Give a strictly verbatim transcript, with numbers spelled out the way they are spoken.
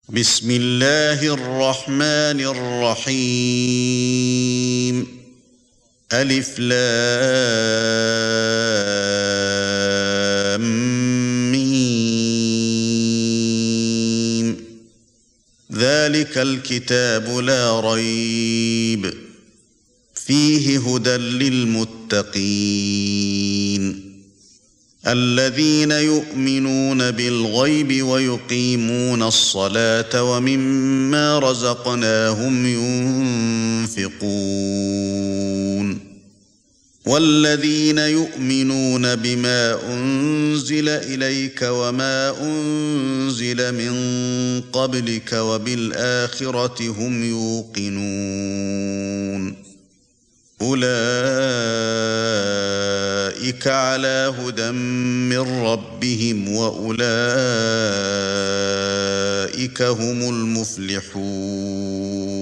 بسم الله الرحمن الرحيم ألف لام ميم ذلك الكتاب لا ريب فيه هدى للمتقين الذين يؤمنون بالغيب ويقيمون الصلاة ومما رزقناهم ينفقون والذين يؤمنون بما أنزل إليك وما أنزل من قبلك وبالآخرة هم يوقنون أولئك على هدى من ربهم وأولئك هم المفلحون